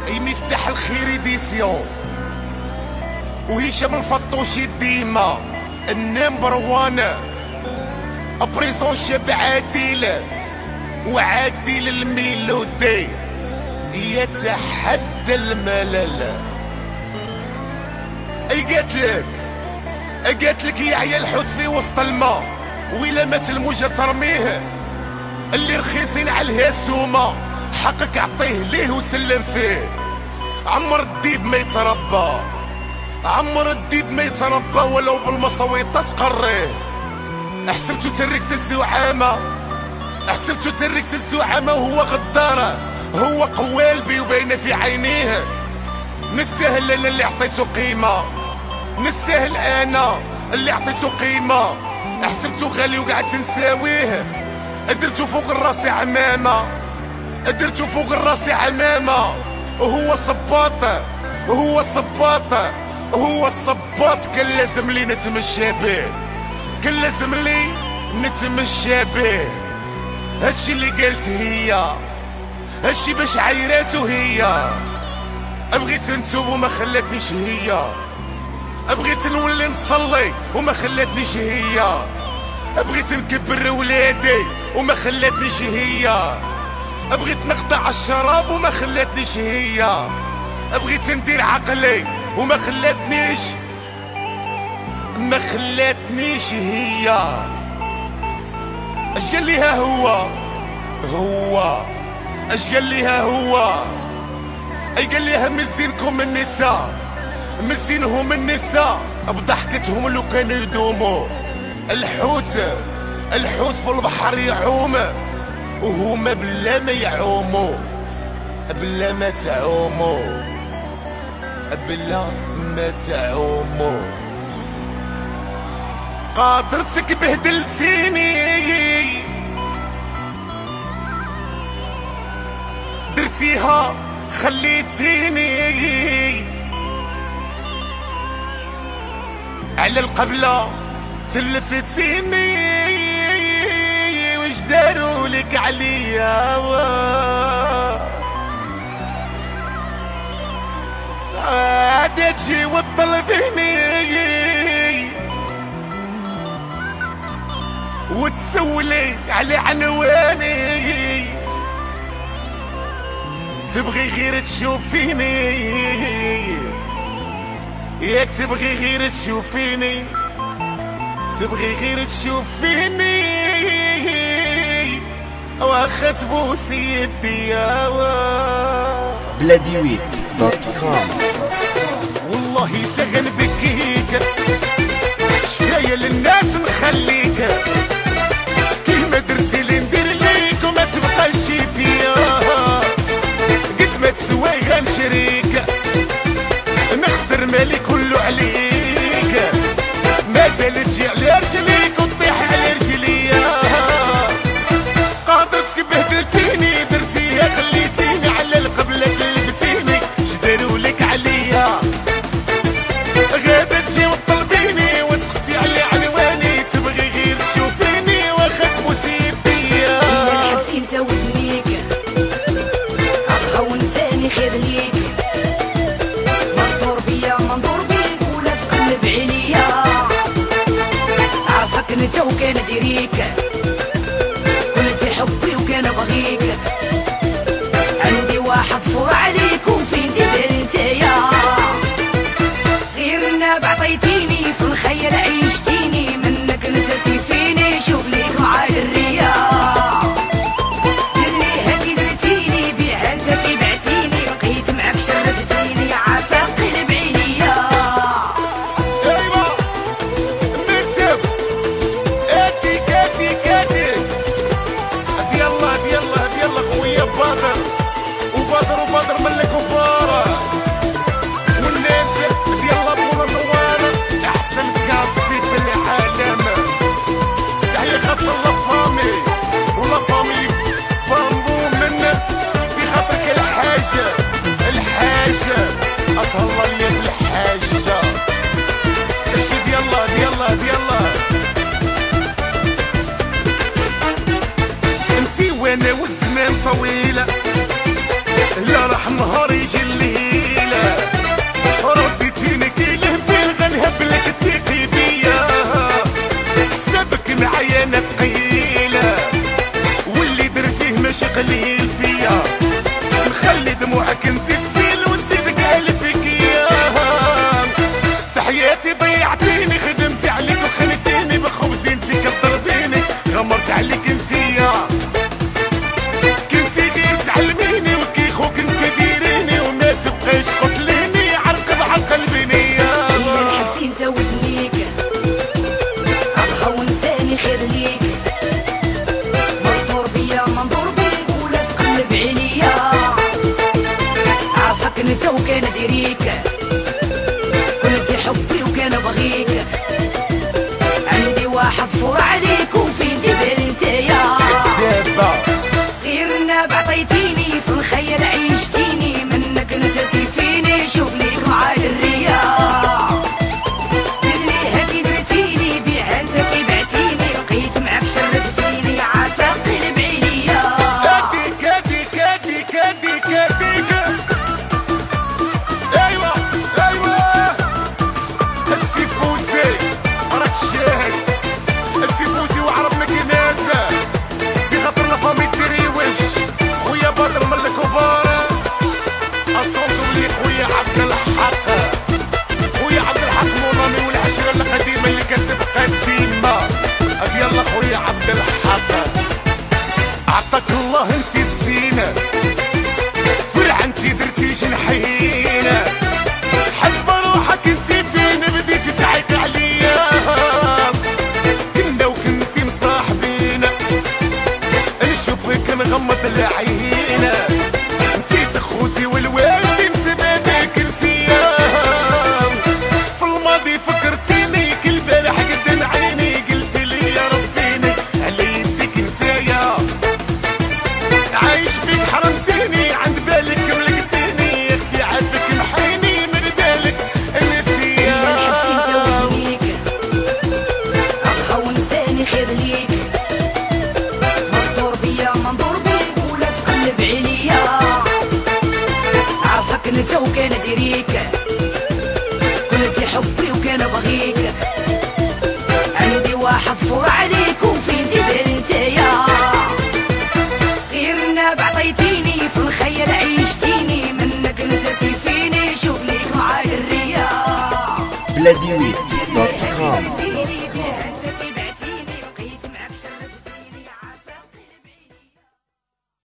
مفتاح الخير ديسيون وهشام الفطوشي ديما النمبر وان ابريسون شاب عادل وعادل الميلودي يتحدى الملل. اي قالتلك يا عيال حوت في وسط الماء وإلا مات الموجة ترميه اللي رخيصين على الهاسومة حقك عطيه ليه وسلم فيه. عمر الديب ما يتربى، عمر الديب ما يتربى ولو بالمصويطة تقريه. حسبتو تركت الزعامة، حسبتو تركت الزعامة وهو غدارة، هو قوالبي وباينة في عينيه. نستاهل انا اللي عطيتو قيمة، نستاهل انا اللي عطيتو قيمة. حسبتو غالي وقعد تنساويه، درتو فوق الراس عمامة، درتو فوق الراس عمامة. وهو صباط، هو صباط، هو الصباط. كان لازم لي نتمشى به، كان لازم لي نتمشى به. هادشي اللي قالت هي، هادشي باش عايراتو هي. بغيت نتوب وما خلاتنيش هي، بغيت نولي نصلي وما خلاتنيش هي، بغيت نكبر ولادي وما خلاتنيش هي، بغيت نقطع الشراب وما خلاتنيش هي، بغيت ندير عقلي وما خلاتنيش، ما خلاتنيش هي. اش قال ليها هو اش قال ليها هو؟ اي قال ليها مزينكم النساء، مزينهم النساء بضحكتهم لو كانوا يدوموا. الحوت في البحر يعوم وهما بلا ما يعوموا، بلا ما تعوموا، بلا ما تعوموا. قادرتك بهدلتيني، درتيها خليتيني على القبلة تلفتيني. وش داروا لك عليا عاد تجي وتطلبيني وتسولي على عنواني، تبغي غير تشوفيني، ياك تبغي غير تشوفيني، تبغي غير تشوفيني واخا تبوسي يدي. بلاديويت.com والله تغنبكيك شفايا للناس نخليك، كيما درتي لي ندير ليك وما تبقاش فيا. قد ما تسوي غنشريك، نخسر مالي كله عليك، مازال تجي على رجليك وتطيح على رجليا. قادرتك بهدلتيني، درتيها خليتيني على القبلة كلفتيني. شداروا لك عليا غادا تجي وتطلبيني وتسقسي على عنواني، تبغي غير تشوفيني واخا تبوسي يديا. حبتي انت ودنيك اخا ونساني خير ليك، منظور بيا منظور بيك ولا تقلب عليا. عافاك انت وكان ديريك، كنت حبي وكان بغيك. عندي واحد فور عليك وفين تبان نتايا. غير الناب عطيتيني في الخيال عيشتيني، منك نتسي فيني شوف ليك معاي الريا. اللي هاكي درتيني بيها انت كي بعتيني، بقيت معاك شرفتيني عافاك قلب عينيا. ايوا نكسب اديك اديك اديك. ديالله ديالله ديالله خويا بدر وبدر ملك وبارة والناس ديالله بولا نوارة. احسن كافي في العالم، تحية خاصة لافامي ولافامي بامبو من في خاطرك الحاجة اتهلا ليا في الحاجة. اشي ديالله انتي وانا والزمان طويلة، لا رحمة النهار يجي الليل رديتيني كيله بالغنهب لك تيقي بيا حسابك معايا انا ثقيله واللي درتيه ماشي قليل فيا نخلي دموعك انت تسيل ونزيدك الفك اياها في حياتي ضيعتيني خدمتي عليك وخنتيني بخبزي انت كضربيني غمرت عليك انتيا كنتي غير تعلميني وكي خوك انت ديريني وما تبقاش قتليني عرق بعقل بنيا إلا نحبتي انت ودنيك أبغى ونساني خير ليك منظور بيا منظور بيك ولا تقلب عليا عافاك انت وكان ديريك كنتي حبي وكان بغيك عندي واحد فور عليك وفين تبان نتايا غير الناب عطيتيني في الخيال عيشتيني منك نتسي فيني شوف ليك مع الريا اللي هكي درتيني بيها انت كي بعتيني بقيت معاك شرفتيني عافاك قلب عليا كاديك ايوا السي فوزي راك شاهد السي فوزي وعرب مكناسه في خاطر لافامي ديريوش خويا بدر من الكبار اصوتو لي خويا عبد الحق مونامي والعشره القديمه اللي كتبقى ديما هادي يلا خويا عبد الحق عطاك الله انت الزينه فرع انت درتي جنحينه حسب روحك انت فين بديتي تعيق عليا كنا وكنتي مصاحبين نشوفك نغمض العين نسيت اخوتي والوالدين سبابك انتيا في الماضي فكرتيني كل بارح قدام عيني قلتي لي يا ربيني على يديك نتايا عايش بيك حرمتيني عند بالك ملكتيني يا اختي عافاك محيني من بالك نتيا إلا نحبتي انت ودنيك أبغى ونساني خير ليك منظور بيا منظور بيك ولا تقلب عليا عافاك انت وكان ديريك كنتي حبي وكان بغيك عندي واحد فور عليك وفين تبان نتايا غير الناب عطيتيني في الخيال عيشتيني منك نتسي فيني شوف ليك معايا الريا بلادي ويد